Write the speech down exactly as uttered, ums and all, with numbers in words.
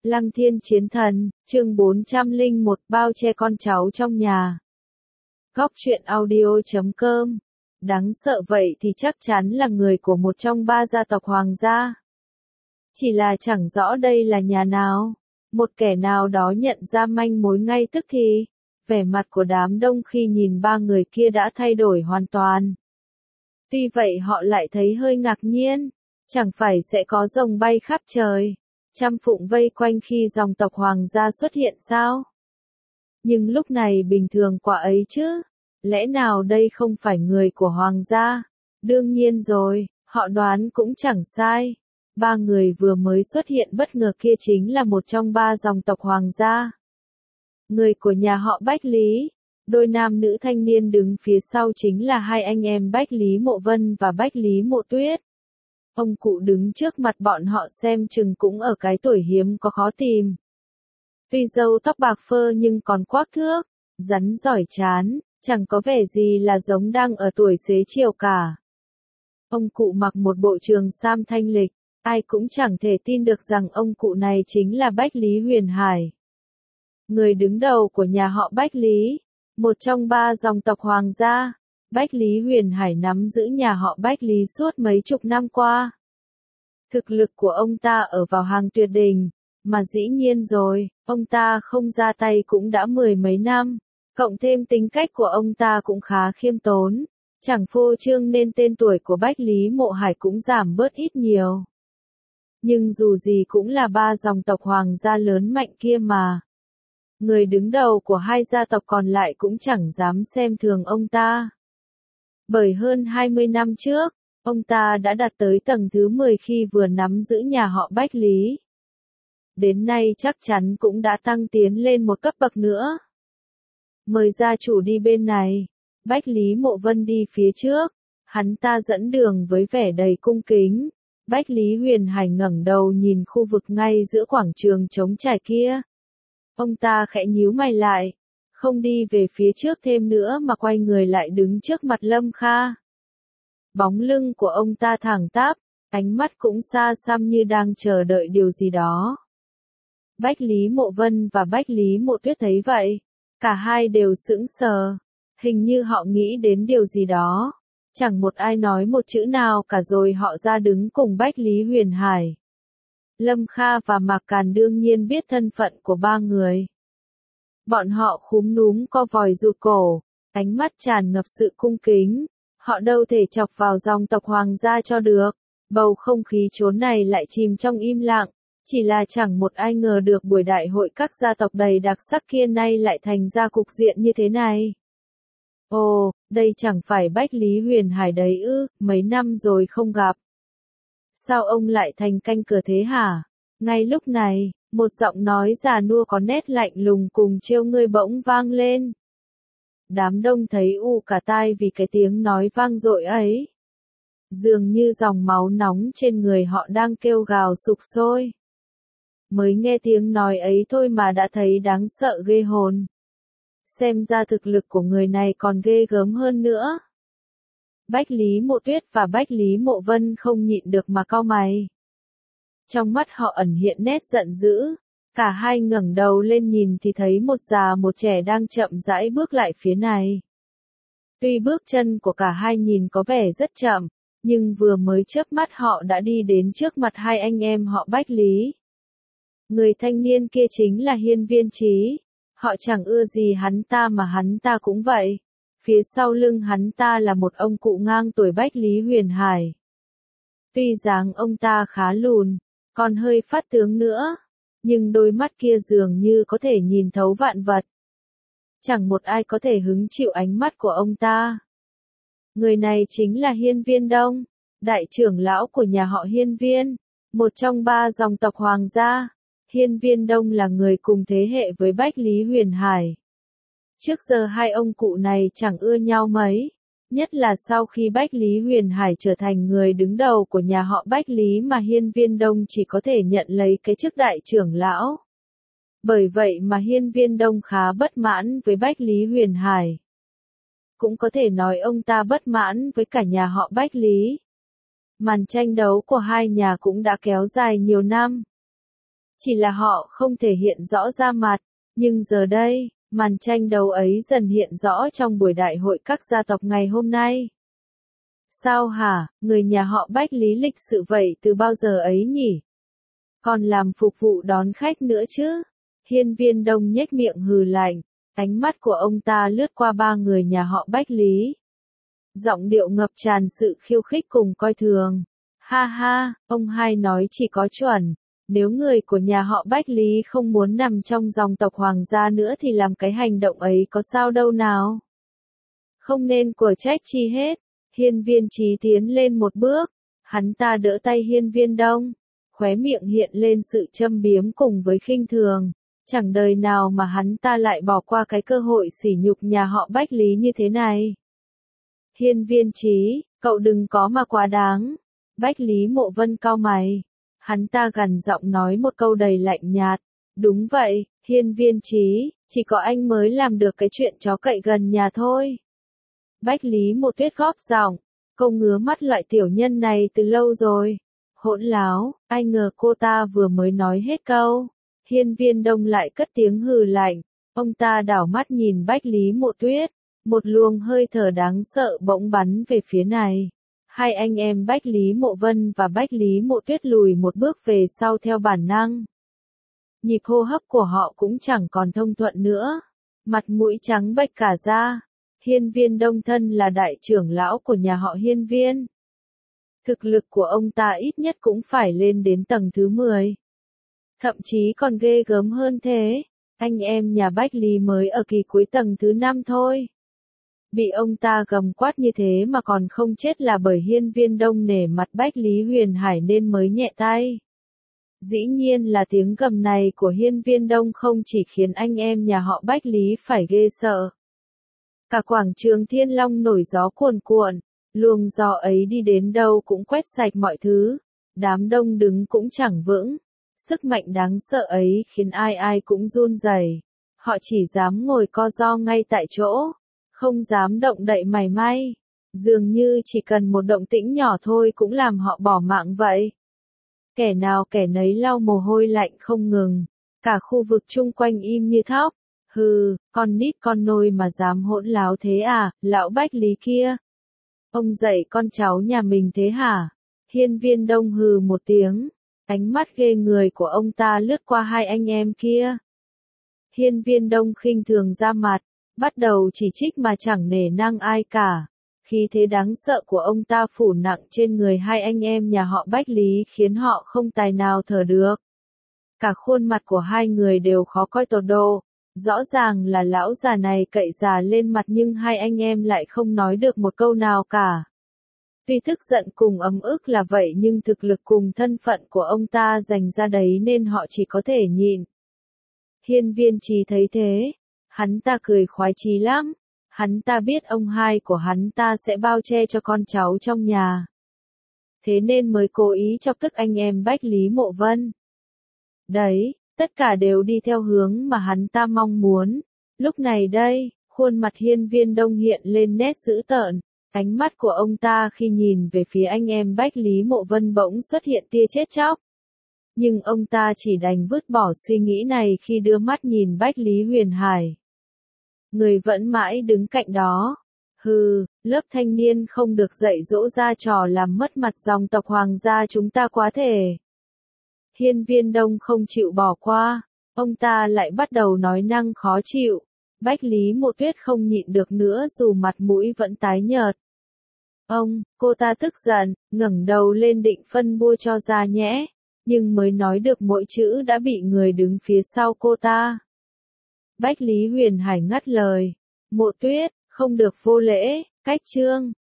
Lăng Thiên Chiến Thần, chương bốn trăm lẻ một, bao che con cháu trong nhà. Góc truyện audio chấm com. Đáng sợ vậy thì chắc chắn là người của một trong ba gia tộc hoàng gia. Chỉ là chẳng rõ đây là nhà nào. Một kẻ nào đó nhận ra manh mối ngay tức thì. Vẻ mặt của đám đông khi nhìn ba người kia đã thay đổi hoàn toàn. Tuy vậy họ lại thấy hơi ngạc nhiên. Chẳng phải sẽ có rồng bay khắp trời, trăm phụng vây quanh khi dòng tộc hoàng gia xuất hiện sao? Nhưng lúc này bình thường quả ấy chứ? Lẽ nào đây không phải người của hoàng gia? Đương nhiên rồi, họ đoán cũng chẳng sai. Ba người vừa mới xuất hiện bất ngờ kia chính là một trong ba dòng tộc hoàng gia. Người của nhà họ Bách Lý. Đôi nam nữ thanh niên đứng phía sau chính là hai anh em Bách Lý Mộ Vân và Bách Lý Mộ Tuyết. Ông cụ đứng trước mặt bọn họ xem chừng cũng ở cái tuổi hiếm có khó tìm. Tuy râu tóc bạc phơ nhưng còn quắc thước, rắn giỏi chán, chẳng có vẻ gì là giống đang ở tuổi xế chiều cả. Ông cụ mặc một bộ trường sam thanh lịch, ai cũng chẳng thể tin được rằng ông cụ này chính là Bách Lý Huyền Hải. Người đứng đầu của nhà họ Bách Lý, một trong ba dòng tộc hoàng gia. Bách Lý Huyền Hải nắm giữ nhà họ Bách Lý suốt mấy chục năm qua. Thực lực của ông ta ở vào hàng tuyệt đỉnh, mà dĩ nhiên rồi, ông ta không ra tay cũng đã mười mấy năm, cộng thêm tính cách của ông ta cũng khá khiêm tốn, chẳng phô trương nên tên tuổi của Bách Lý Mộ Hải cũng giảm bớt ít nhiều. Nhưng dù gì cũng là ba dòng tộc hoàng gia lớn mạnh kia mà. Người đứng đầu của hai gia tộc còn lại cũng chẳng dám xem thường ông ta. Bởi hơn hai mươi năm trước, ông ta đã đạt tới tầng thứ mười khi vừa nắm giữ nhà họ Bách Lý. Đến nay chắc chắn cũng đã tăng tiến lên một cấp bậc nữa. Mời gia chủ đi bên này. Bách Lý Mộ Vân đi phía trước. Hắn ta dẫn đường với vẻ đầy cung kính. Bách Lý Huyền Hải ngẩng đầu nhìn khu vực ngay giữa quảng trường trống trải kia. Ông ta khẽ nhíu mày lại. Không đi về phía trước thêm nữa mà quay người lại đứng trước mặt Lâm Kha. Bóng lưng của ông ta thẳng tắp, ánh mắt cũng xa xăm như đang chờ đợi điều gì đó. Bách Lý Mộ Vân và Bách Lý Mộ Tuyết thấy vậy, cả hai đều sững sờ, hình như họ nghĩ đến điều gì đó. Chẳng một ai nói một chữ nào cả rồi họ ra đứng cùng Bách Lý Huyền Hải. Lâm Kha và Mạc Càn đương nhiên biết thân phận của ba người. Bọn họ khúm núm co vòi rụt cổ, ánh mắt tràn ngập sự cung kính. Họ đâu thể chọc vào dòng tộc hoàng gia cho được. Bầu không khí chốn này lại chìm trong im lặng. Chỉ là chẳng một ai ngờ được buổi đại hội các gia tộc đầy đặc sắc kia nay lại thành ra cục diện như thế này. Ồ, đây chẳng phải Bách Lý Huyền Hải đấy ư, mấy năm rồi không gặp. Sao ông lại thành canh cửa thế hả? Ngay lúc này, một giọng nói già nua có nét lạnh lùng cùng trêu ngươi bỗng vang lên. Đám đông thấy u cả tai vì cái tiếng nói vang dội ấy. Dường như dòng máu nóng trên người họ đang kêu gào sục sôi. Mới nghe tiếng nói ấy thôi mà đã thấy đáng sợ ghê hồn. Xem ra thực lực của người này còn ghê gớm hơn nữa. Bách Lý Mộ Tuyết và Bách Lý Mộ Vân không nhịn được mà cau mày. Trong mắt họ ẩn hiện nét giận dữ. Cả hai ngẩng đầu lên nhìn thì thấy một già một trẻ đang chậm rãi bước lại phía này. Tuy bước chân của cả hai nhìn có vẻ rất chậm, nhưng vừa mới chớp mắt họ đã đi đến trước mặt hai anh em họ Bách Lý. Người thanh niên kia chính là Hiên Viên Chí. Họ chẳng ưa gì hắn ta mà hắn ta cũng vậy. Phía sau lưng hắn ta là một ông cụ ngang tuổi Bách Lý Huyền Hải. Tuy dáng ông ta khá lùn, còn hơi phát tướng nữa. Nhưng đôi mắt kia dường như có thể nhìn thấu vạn vật. Chẳng một ai có thể hứng chịu ánh mắt của ông ta. Người này chính là Hiên Viên Đông, đại trưởng lão của nhà họ Hiên Viên, một trong ba dòng tộc hoàng gia. Hiên Viên Đông là người cùng thế hệ với Bách Lý Huyền Hải. Trước giờ hai ông cụ này chẳng ưa nhau mấy. Nhất là sau khi Bách Lý Huyền Hải trở thành người đứng đầu của nhà họ Bách Lý mà Hiên Viên Đông chỉ có thể nhận lấy cái chức đại trưởng lão. Bởi vậy mà Hiên Viên Đông khá bất mãn với Bách Lý Huyền Hải. Cũng có thể nói ông ta bất mãn với cả nhà họ Bách Lý. Màn tranh đấu của hai nhà cũng đã kéo dài nhiều năm. Chỉ là họ không thể hiện rõ ra mặt, nhưng giờ đây, màn tranh đấu ấy dần hiện rõ trong buổi đại hội các gia tộc ngày hôm nay. Sao hả, người nhà họ Bách Lý lịch sự vậy từ bao giờ ấy nhỉ? Còn làm phục vụ đón khách nữa chứ? Hiên Viên Đông nhếch miệng hừ lạnh, ánh mắt của ông ta lướt qua ba người nhà họ Bách Lý. Giọng điệu ngập tràn sự khiêu khích cùng coi thường. Ha ha, ông hai nói chỉ có chuẩn. Nếu người của nhà họ Bách Lý không muốn nằm trong dòng tộc hoàng gia nữa thì làm cái hành động ấy có sao đâu nào. Không nên của trách chi hết. Hiên Viên Chí tiến lên một bước. Hắn ta đỡ tay Hiên Viên Đông. Khóe miệng hiện lên sự châm biếm cùng với khinh thường. Chẳng đời nào mà hắn ta lại bỏ qua cái cơ hội sỉ nhục nhà họ Bách Lý như thế này. Hiên Viên Chí, cậu đừng có mà quá đáng. Bách Lý Mộ Vân cau mày. Hắn ta gằn giọng nói một câu đầy lạnh nhạt. Đúng vậy, Hiên Viên Chí, chỉ có anh mới làm được cái chuyện chó cậy gần nhà thôi. Bách Lý Mộ Tuyết góp giọng, cô ngứa mắt loại tiểu nhân này từ lâu rồi. Hỗn láo, ai ngờ cô ta vừa mới nói hết câu. Hiên Viên Đông lại cất tiếng hừ lạnh. Ông ta đảo mắt nhìn Bách Lý Mộ Tuyết. Một luồng hơi thở đáng sợ bỗng bắn về phía này. Hai anh em Bách Lý Mộ Vân và Bách Lý Mộ Tuyết lùi một bước về sau theo bản năng. Nhịp hô hấp của họ cũng chẳng còn thông thuận nữa. Mặt mũi trắng bệch cả ra. Hiên Viên Đông thân là đại trưởng lão của nhà họ Hiên Viên. Thực lực của ông ta ít nhất cũng phải lên đến tầng thứ mười. Thậm chí còn ghê gớm hơn thế. Anh em nhà Bách Lý mới ở kỳ cuối tầng thứ năm thôi. Bị ông ta gầm quát như thế mà còn không chết là bởi Hiên Viên Đông nể mặt Bách Lý Huyền Hải nên mới nhẹ tay. Dĩ nhiên là tiếng gầm này của Hiên Viên Đông không chỉ khiến anh em nhà họ Bách Lý phải ghê sợ. Cả quảng trường Thiên Long nổi gió cuồn cuộn, luồng gió ấy đi đến đâu cũng quét sạch mọi thứ, đám đông đứng cũng chẳng vững. Sức mạnh đáng sợ ấy khiến ai ai cũng run rẩy. Họ chỉ dám ngồi co ro ngay tại chỗ, không dám động đậy mảy may. Dường như chỉ cần một động tĩnh nhỏ thôi cũng làm họ bỏ mạng vậy. Kẻ nào kẻ nấy lau mồ hôi lạnh không ngừng, cả khu vực chung quanh im như thóc. Hừ, con nít con nôi mà dám hỗn láo thế à, lão Bách Lý kia. Ông dạy con cháu nhà mình thế hả? Hiên Viên Đông hừ một tiếng. Ánh mắt ghê người của ông ta lướt qua hai anh em kia. Hiên Viên Đông khinh thường ra mặt, bắt đầu chỉ trích mà chẳng nể nang ai cả. Khí thế đáng sợ của ông ta phủ nặng trên người hai anh em nhà họ Bách Lý khiến họ không tài nào thở được. Cả khuôn mặt của hai người đều khó coi tột độ. Rõ ràng là lão già này cậy già lên mặt nhưng hai anh em lại không nói được một câu nào cả. Tuy tức giận cùng ấm ức là vậy nhưng thực lực cùng thân phận của ông ta dành ra đấy nên họ chỉ có thể nhịn. Hiên Viên Chí thấy thế, hắn ta cười khoái chí lắm. Hắn ta biết ông hai của hắn ta sẽ bao che cho con cháu trong nhà. Thế nên mới cố ý chọc tức anh em Bách Lý Mộ Vân. Đấy, tất cả đều đi theo hướng mà hắn ta mong muốn. Lúc này đây, khuôn mặt Hiên Viên Đông hiện lên nét dữ tợn. Ánh mắt của ông ta khi nhìn về phía anh em Bách Lý Mộ Vân bỗng xuất hiện tia chết chóc. Nhưng ông ta chỉ đành vứt bỏ suy nghĩ này khi đưa mắt nhìn Bách Lý Huyền Hải. Người vẫn mãi đứng cạnh đó. Hừ, lớp thanh niên không được dạy dỗ ra trò làm mất mặt dòng tộc hoàng gia chúng ta quá thể. Hiên Viên Đông không chịu bỏ qua. Ông ta lại bắt đầu nói năng khó chịu. Bách Lý Mộ Tuyết không nhịn được nữa dù mặt mũi vẫn tái nhợt. Ông, cô ta tức giận, ngẩng đầu lên định phân bua cho ra nhẽ. Nhưng mới nói được mỗi chữ đã bị người đứng phía sau cô ta. Bách Lý Huyền Hải ngắt lời. Mộ Tuyết, không được vô lễ, cách chương.